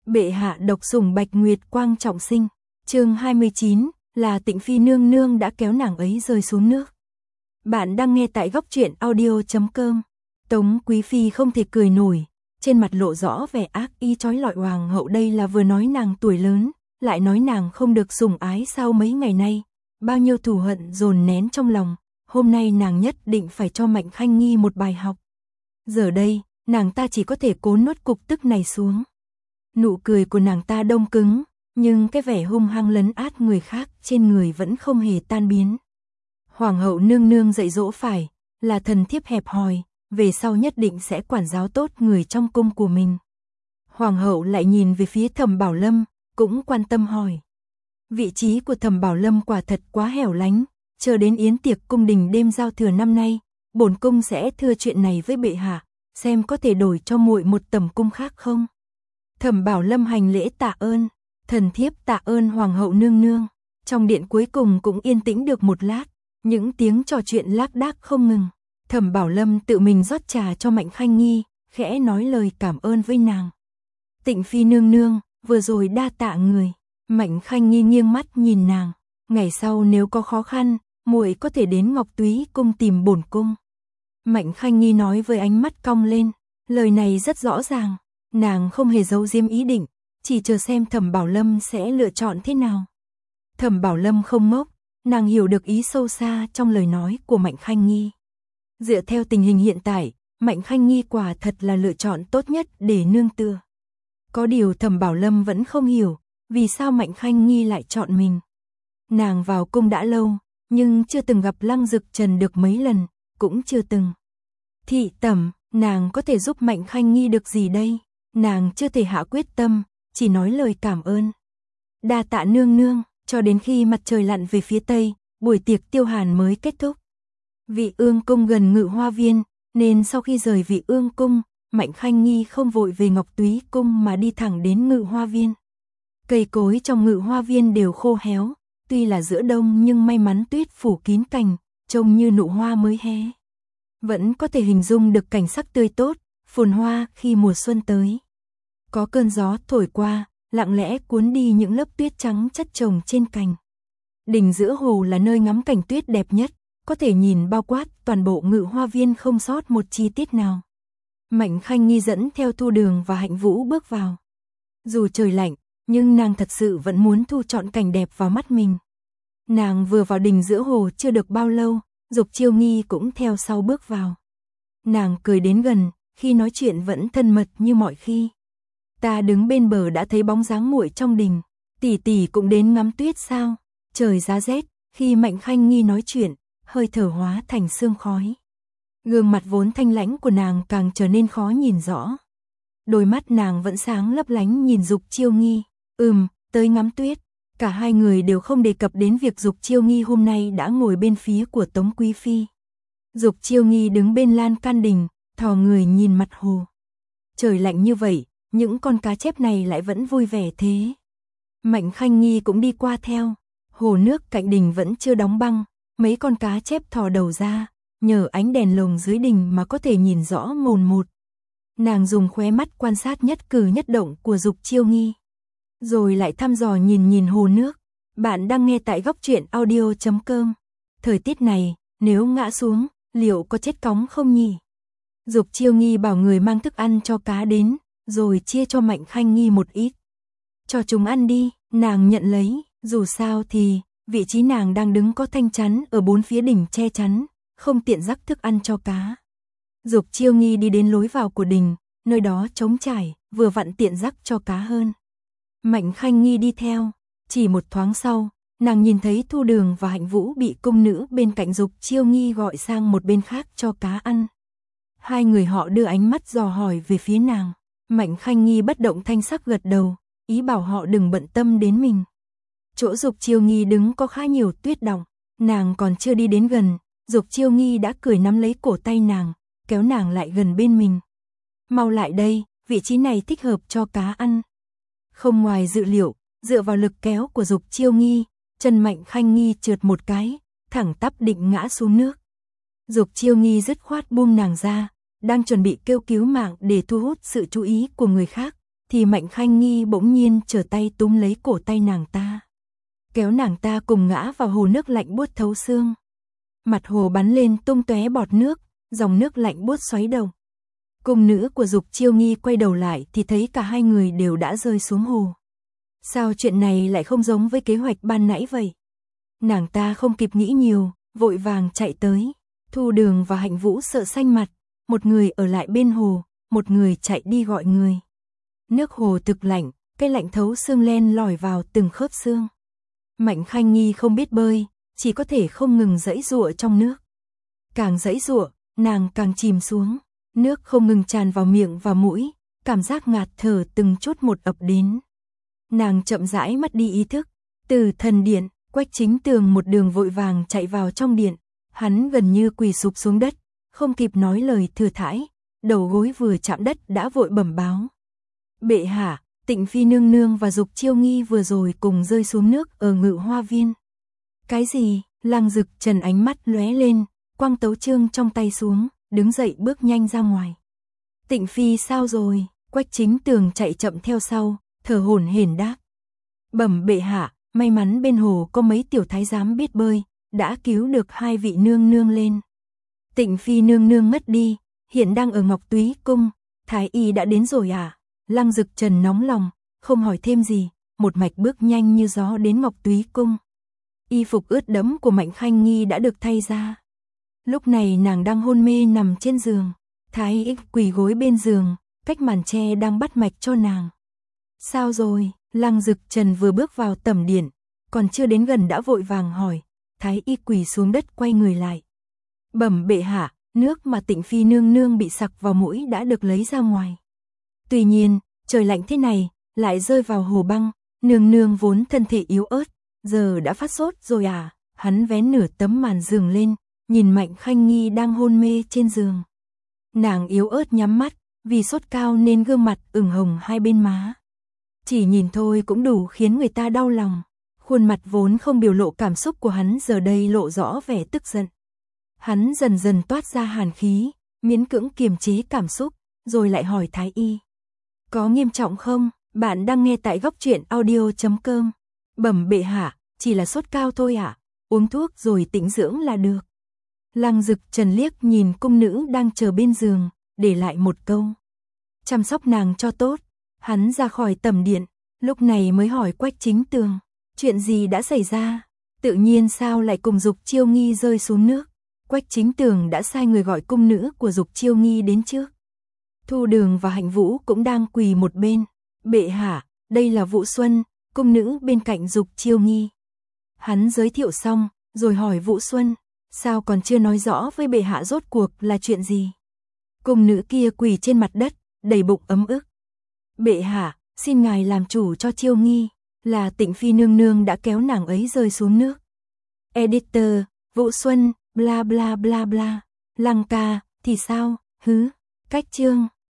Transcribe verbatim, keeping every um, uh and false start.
Bệ hạ độc sủng Bạch Nguyệt Quang trọng sinh. Chương hai mươi chín, là Tịnh Phi nương nương đã kéo nàng ấy rơi xuống nước. Bạn đang nghe tại góc truyện audio chấm com. Tống Quý Phi không thể cười nổi, trên mặt lộ rõ vẻ ác ý chói lọi. Hoàng hậu đây là vừa nói nàng tuổi lớn, lại nói nàng không được sủng ái sau mấy ngày nay, bao nhiêu thù hận dồn nén trong lòng, hôm nay nàng nhất định phải cho Mạnh Khanh Nhi một bài học. Giờ đây, nàng ta chỉ có thể cố nuốt cục tức này xuống. Nụ cười của nàng ta đông cứng, nhưng cái vẻ hung hăng lấn át người khác trên người vẫn không hề tan biến. Hoàng hậu nương nương dạy dỗ phải, là thần thiếp hẹp hòi, về sau nhất định sẽ quản giáo tốt người trong cung của mình. Hoàng hậu lại nhìn về phía Thẩm Bảo Lâm, cũng quan tâm hỏi. Vị trí của Thẩm Bảo Lâm quả thật quá hẻo lánh, chờ đến yến tiệc cung đình đêm giao thừa năm nay, bổn cung sẽ thưa chuyện này với bệ hạ, xem có thể đổi cho muội một tầm cung khác không. Thẩm Bảo Lâm hành lễ tạ ơn, thần thiếp tạ ơn hoàng hậu nương nương. Trong điện cuối cùng cũng yên tĩnh được một lát, những tiếng trò chuyện lác đác không ngừng. Thẩm Bảo Lâm tự mình rót trà cho Mạnh Khanh Nhi, khẽ nói lời cảm ơn với nàng. Tịnh Phi nương nương, vừa rồi đa tạ người. Mạnh Khanh Nhi nghiêng mắt nhìn nàng, ngày sau nếu có khó khăn, muội có thể đến Ngọc Túy cung tìm bổn cung. Mạnh Khanh Nhi nói với ánh mắt cong lên, lời này rất rõ ràng, nàng không hề giấu giếm ý định, chỉ chờ xem Thẩm Bảo Lâm sẽ lựa chọn thế nào. Thẩm Bảo Lâm không ngốc, nàng hiểu được ý sâu xa trong lời nói của Mạnh Khanh Nhi. Dựa theo tình hình hiện tại, Mạnh Khanh Nhi quả thật là lựa chọn tốt nhất để nương tựa. Có điều Thẩm Bảo Lâm vẫn không hiểu, vì sao Mạnh Khanh Nhi lại chọn mình. Nàng vào cung đã lâu, nhưng chưa từng gặp Lăng Dực Trần được mấy lần, cũng chưa từng. Thị tẩm, nàng có thể giúp Mạnh Khanh Nhi được gì đây? Nàng chưa thể hạ quyết tâm, chỉ nói lời cảm ơn. Đa tạ nương nương, cho đến khi mặt trời lặn về phía tây, buổi tiệc tiêu hàn mới kết thúc. Vị ương cung gần Ngự Hoa Viên, nên sau khi rời Vị ương cung, Mạnh Khanh Nhi không vội về Ngọc Túy cung mà đi thẳng đến Ngự Hoa Viên. Cây cối trong Ngự Hoa Viên đều khô héo, tuy là giữa đông nhưng may mắn tuyết phủ kín cành, trông như nụ hoa mới hé. Vẫn có thể hình dung được cảnh sắc tươi tốt, phồn hoa khi mùa xuân tới. Có cơn gió thổi qua, lặng lẽ cuốn đi những lớp tuyết trắng chất chồng trên cành. Đỉnh giữa hồ là nơi ngắm cảnh tuyết đẹp nhất, có thể nhìn bao quát toàn bộ Ngự Hoa Viên không sót một chi tiết nào. Mạnh Khanh Nhi dẫn theo Thu Đường và Hạnh Vũ bước vào. Dù trời lạnh, nhưng nàng thật sự vẫn muốn thu trọn cảnh đẹp vào mắt mình. Nàng vừa vào đình giữa hồ chưa được bao lâu, Dục Chiêu Nghi cũng theo sau bước vào. Nàng cười đến gần, khi nói chuyện vẫn thân mật như mọi khi. Ta đứng bên bờ đã thấy bóng dáng muội trong đình, tỷ tỷ cũng đến ngắm tuyết sao? Trời giá rét, khi Mạnh Khanh Nhi nói chuyện, hơi thở hóa thành sương khói. Gương mặt vốn thanh lãnh của nàng càng trở nên khó nhìn rõ. Đôi mắt nàng vẫn sáng lấp lánh nhìn Dục Chiêu Nghi. Ừm, tới ngắm tuyết. Cả hai người đều không đề cập đến việc Dục Chiêu Nghi hôm nay đã ngồi bên phía của Tống Quý Phi. Dục Chiêu Nghi đứng bên lan can đình, thò người nhìn mặt hồ. Trời lạnh như vậy, những con cá chép này lại vẫn vui vẻ thế. Mạnh Khanh Nhi cũng đi qua theo. Hồ nước cạnh đình vẫn chưa đóng băng, mấy con cá chép thò đầu ra, nhờ ánh đèn lồng dưới đình mà có thể nhìn rõ mồn một. Nàng dùng khóe mắt quan sát nhất cử nhất động của Dục Chiêu Nghi, rồi lại thăm dò nhìn nhìn hồ nước. Bạn đang nghe tại góc truyện audio chấm com. Thời tiết này, nếu ngã xuống, liệu có chết cóng không nhỉ? Dục Chiêu Nghi bảo người mang thức ăn cho cá đến, rồi chia cho Mạnh Khanh Nhi một ít. Cho chúng ăn đi, nàng nhận lấy, dù sao thì, vị trí nàng đang đứng có thanh chắn ở bốn phía đỉnh che chắn, không tiện rắc thức ăn cho cá. Dục Chiêu Nghi đi đến lối vào của đình, nơi đó trống trải, vừa vặn tiện rắc cho cá hơn. Mạnh Khanh Nhi đi theo, chỉ một thoáng sau, nàng nhìn thấy Thu Đường và Hạnh Vũ bị cung nữ bên cạnh Dục Chiêu Nghi gọi sang một bên khác cho cá ăn. Hai người họ đưa ánh mắt dò hỏi về phía nàng. Mạnh Khanh Nhi bất động thanh sắc gật đầu, ý bảo họ đừng bận tâm đến mình. Chỗ Dục Chiêu Nghi đứng có khá nhiều tuyết đọng, nàng còn chưa đi đến gần, Dục Chiêu Nghi đã cười nắm lấy cổ tay nàng, kéo nàng lại gần bên mình. Mau lại đây, vị trí này thích hợp cho cá ăn. Không ngoài dự liệu, dựa vào lực kéo của Dục Chiêu Nghi, chân Mạnh Khanh Nhi trượt một cái, thẳng tắp định ngã xuống nước. Dục Chiêu Nghi dứt khoát buông nàng ra, đang chuẩn bị kêu cứu mạng để thu hút sự chú ý của người khác, thì Mạnh Khanh Nghi bỗng nhiên trở tay túm lấy cổ tay nàng ta. Kéo nàng ta cùng ngã vào hồ nước lạnh buốt thấu xương. Mặt hồ bắn lên tung tóe bọt nước, dòng nước lạnh buốt xoáy đầu. Cung nữ của Dục Chiêu Nghi quay đầu lại thì thấy cả hai người đều đã rơi xuống hồ. Sao chuyện này lại không giống với kế hoạch ban nãy vậy? Nàng ta không kịp nghĩ nhiều, vội vàng chạy tới. Thu Đường và Hạnh Vũ sợ xanh mặt, một người ở lại bên hồ, một người chạy đi gọi người. Nước hồ thực lạnh, cái lạnh thấu xương len lỏi vào từng khớp xương. Mạnh Khanh Nghi không biết bơi, chỉ có thể không ngừng giãy giụa trong nước. Càng giãy giụa, nàng càng chìm xuống, nước không ngừng tràn vào miệng và mũi, cảm giác ngạt thở từng chút một ập đến. Nàng chậm rãi mất đi ý thức, từ thần điện, Quách Chính Tường một đường vội vàng chạy vào trong điện, hắn gần như quỳ sụp xuống đất, không kịp nói lời thừa thãi, đầu gối vừa chạm đất đã vội bẩm báo. Bệ hạ, Tịnh Phi nương nương và Dục Chiêu Nghi vừa rồi cùng rơi xuống nước ở Ngự Hoa Viên. Cái gì? Lăng Dực Trần ánh mắt lóe lên, quăng tấu chương trong tay xuống, đứng dậy bước nhanh ra ngoài. Tịnh Phi sao rồi? Quách Chính Tường chạy chậm theo sau, thở hổn hển đáp. Bẩm bệ hạ, may mắn bên hồ có mấy tiểu thái giám biết bơi, đã cứu được hai vị nương nương lên. Tịnh Phi nương nương mất đi, hiện đang ở Ngọc Túy Cung, thái y đã đến rồi à? Lăng Dực Trần nóng lòng, không hỏi thêm gì, một mạch bước nhanh như gió đến Ngọc Túy Cung. Y phục ướt đẫm của Mạnh Khanh Nghi đã được thay ra. Lúc này nàng đang hôn mê nằm trên giường, thái y quỳ gối bên giường, cách màn tre đang bắt mạch cho nàng. Sao rồi? Lăng Dực Trần vừa bước vào tẩm điện, còn chưa đến gần đã vội vàng hỏi. Thái y quỳ xuống đất quay người lại. Bẩm bệ hạ, nước mà Tịnh Phi nương nương bị sặc vào mũi đã được lấy ra ngoài. Tuy nhiên, trời lạnh thế này, lại rơi vào hồ băng, nương nương vốn thân thể yếu ớt, giờ đã phát sốt rồi à? Hắn vén nửa tấm màn giường lên, nhìn Mạnh Khanh Nghi đang hôn mê trên giường. Nàng yếu ớt nhắm mắt, vì sốt cao nên gương mặt ửng hồng hai bên má. Chỉ nhìn thôi cũng đủ khiến người ta đau lòng. Khuôn mặt vốn không biểu lộ cảm xúc của hắn giờ đây lộ rõ vẻ tức giận. Hắn dần dần toát ra hàn khí, miễn cưỡng kiềm chế cảm xúc, rồi lại hỏi thái y. Có nghiêm trọng không? Bạn đang nghe tại góc truyện audio chấm com. Bẩm bệ hạ, chỉ là sốt cao thôi ạ, à? Uống thuốc rồi tĩnh dưỡng là được. Lăng Dực Trần liếc nhìn cung nữ đang chờ bên giường, để lại một câu. Chăm sóc nàng cho tốt. Hắn ra khỏi tẩm điện, lúc này mới hỏi Quách Chính Tường. Chuyện gì đã xảy ra? Tự nhiên sao lại cùng Dục Chiêu Nghi rơi xuống nước? Quách Chính Tường đã sai người gọi cung nữ của Dục Chiêu Nghi đến trước. Thu Đường và Hạnh Vũ cũng đang quỳ một bên. Bệ hạ, đây là Vũ Xuân, cung nữ bên cạnh Dục Chiêu Nghi. Hắn giới thiệu xong, rồi hỏi Vũ Xuân, sao còn chưa nói rõ với bệ hạ rốt cuộc là chuyện gì? Cung nữ kia quỳ trên mặt đất, đầy bụng ấm ức. Bệ hạ, xin ngài làm chủ cho Chiêu Nghi, là Tịnh Phi nương nương đã kéo nàng ấy rơi xuống nước. Editor, Vũ Xuân, bla bla bla bla. Lăng ca, thì sao? Hứ, cách chương.